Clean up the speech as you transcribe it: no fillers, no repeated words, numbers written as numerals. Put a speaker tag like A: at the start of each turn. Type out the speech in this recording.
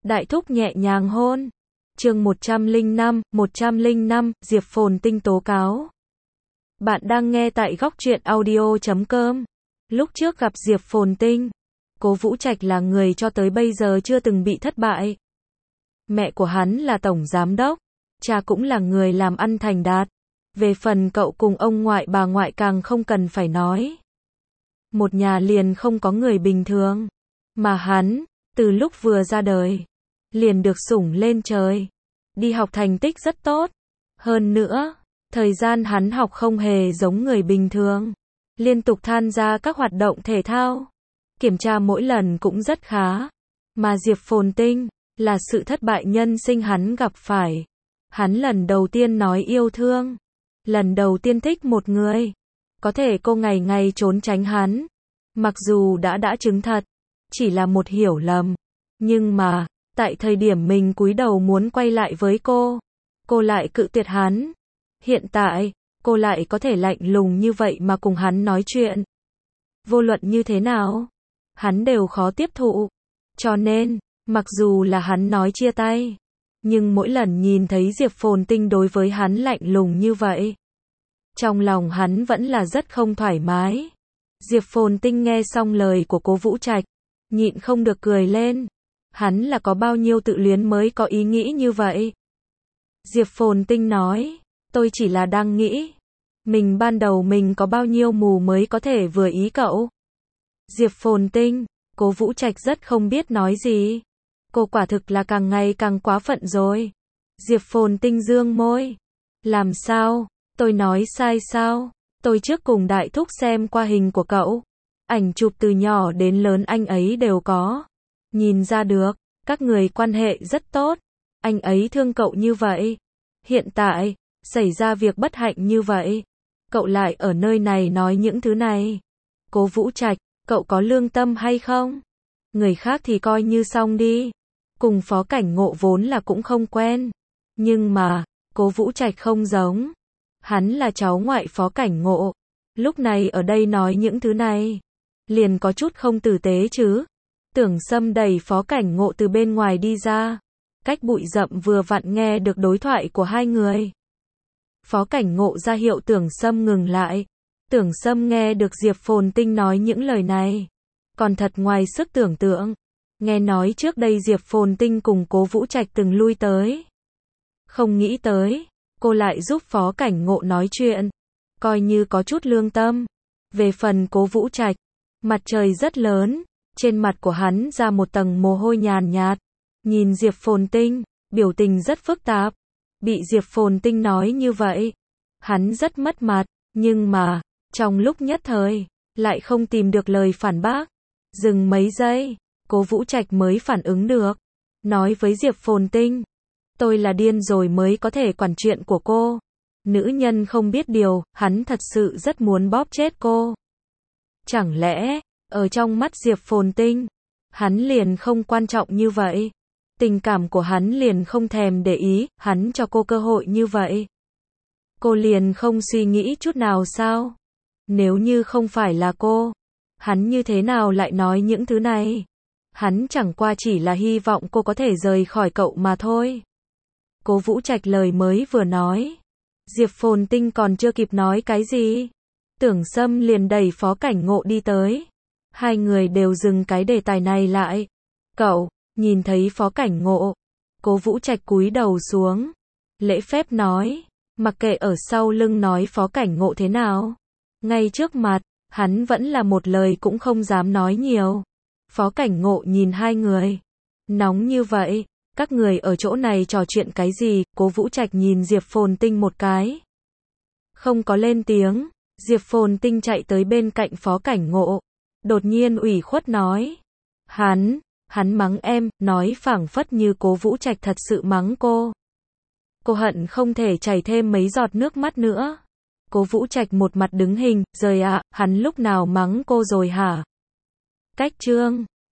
A: Đại thúc nhẹ nhàng hôn. Chương 105, Diệp Phồn Tinh tố cáo. Bạn đang nghe tại góc truyện audio.com. Lúc trước gặp Diệp Phồn Tinh, Cố Vũ Trạch là người cho tới bây giờ chưa từng bị thất bại. Mẹ của hắn là tổng giám đốc, cha cũng là người làm ăn thành đạt. Về phần cậu cùng ông ngoại bà ngoại càng không cần phải nói. Một nhà liền không có người bình thường. Mà hắn, từ lúc vừa ra đời, liền được sủng lên trời. Đi học thành tích rất tốt. Hơn nữa, thời gian hắn học không hề giống người bình thường. Liên tục tham gia các hoạt động thể thao. Kiểm tra mỗi lần cũng rất khá. Mà Diệp Phồn Tinh, là sự thất bại nhân sinh hắn gặp phải. Hắn lần đầu tiên nói yêu thương. Lần đầu tiên thích một người. Có thể cô ngày ngày trốn tránh hắn. Mặc dù đã chứng thật. Chỉ là một hiểu lầm. Nhưng mà, tại thời điểm mình cúi đầu muốn quay lại với cô lại cự tuyệt hắn. Hiện tại, cô lại có thể lạnh lùng như vậy mà cùng hắn nói chuyện. Vô luận như thế nào, hắn đều khó tiếp thụ. Cho nên, mặc dù là hắn nói chia tay, nhưng mỗi lần nhìn thấy Diệp Phồn Tinh đối với hắn lạnh lùng như vậy, trong lòng hắn vẫn là rất không thoải mái. Diệp Phồn Tinh nghe xong lời của Cố Vũ Trạch, nhịn không được cười lên. Hắn là có bao nhiêu tự luyến mới có ý nghĩ như vậy? Diệp Phồn Tinh nói, tôi chỉ là đang nghĩ, mình ban đầu mình có bao nhiêu mù mới có thể vừa ý cậu. Diệp Phồn Tinh, Cố Vũ Trạch rất không biết nói gì. Cô quả thực là càng ngày càng quá phận rồi. Diệp Phồn Tinh dương môi. Làm sao? Tôi nói sai sao? Tôi trước cùng đại thúc xem qua hình của cậu. Ảnh chụp từ nhỏ đến lớn anh ấy đều có. Nhìn ra được, các người quan hệ rất tốt. Anh ấy thương cậu như vậy. Hiện tại, xảy ra việc bất hạnh như vậy. Cậu lại ở nơi này nói những thứ này. Cố Vũ Trạch, cậu có lương tâm hay không? Người khác thì coi như xong đi. Cùng Phó Cảnh Ngộ vốn là cũng không quen. Nhưng mà, Cố Vũ Trạch không giống. Hắn là cháu ngoại Phó Cảnh Ngộ. Lúc này ở đây nói những thứ này, liền có chút không tử tế chứ. Tưởng Sâm đẩy Phó Cảnh Ngộ từ bên ngoài đi ra. Cách bụi rậm vừa vặn nghe được đối thoại của hai người. Phó Cảnh Ngộ ra hiệu Tưởng Sâm ngừng lại. Tưởng Sâm nghe được Diệp Phồn Tinh nói những lời này. Còn thật ngoài sức tưởng tượng. Nghe nói trước đây Diệp Phồn Tinh cùng Cố Vũ Trạch từng lui tới. Không nghĩ tới, cô lại giúp Phó Cảnh Ngộ nói chuyện. Coi như có chút lương tâm. Về phần Cố Vũ Trạch, mặt trời rất lớn. Trên mặt của hắn ra một tầng mồ hôi nhàn nhạt. Nhìn Diệp Phồn Tinh, biểu tình rất phức tạp. Bị Diệp Phồn Tinh nói như vậy, hắn rất mất mặt, nhưng mà, trong lúc nhất thời, lại không tìm được lời phản bác. Dừng mấy giây, Cố Vũ Trạch mới phản ứng được. Nói với Diệp Phồn Tinh, tôi là điên rồi mới có thể quản chuyện của cô. Nữ nhân không biết điều, hắn thật sự rất muốn bóp chết cô. Chẳng lẽ, ở trong mắt Diệp Phồn Tinh, hắn liền không quan trọng như vậy. Tình cảm của hắn liền không thèm để ý, hắn cho cô cơ hội như vậy. Cô liền không suy nghĩ chút nào sao? Nếu như không phải là cô, hắn như thế nào lại nói những thứ này? Hắn chẳng qua chỉ là hy vọng cô có thể rời khỏi cậu mà thôi. Cố Vũ Trạch lời mới vừa nói. Diệp Phồn Tinh còn chưa kịp nói cái gì. Tưởng Sâm liền đẩy Phó Cảnh Ngộ đi tới. Hai người đều dừng cái đề tài này lại. Cậu, nhìn thấy Phó Cảnh Ngộ. Cố Vũ Trạch cúi đầu xuống. Lễ phép nói. Mặc kệ ở sau lưng nói Phó Cảnh Ngộ thế nào. Ngay trước mặt, hắn vẫn là một lời cũng không dám nói nhiều. Phó Cảnh Ngộ nhìn hai người. Nóng như vậy, các người ở chỗ này trò chuyện cái gì? Cố Vũ Trạch nhìn Diệp Phồn Tinh một cái. Không có lên tiếng. Diệp Phồn Tinh chạy tới bên cạnh Phó Cảnh Ngộ. Đột nhiên ủy khuất nói. Hắn mắng em, nói phảng phất như Cố Vũ Trạch thật sự mắng cô. Cô hận không thể chảy thêm mấy giọt nước mắt nữa. Cố Vũ Trạch một mặt đứng hình, rời ạ, hắn lúc nào mắng cô rồi hả? Cách chương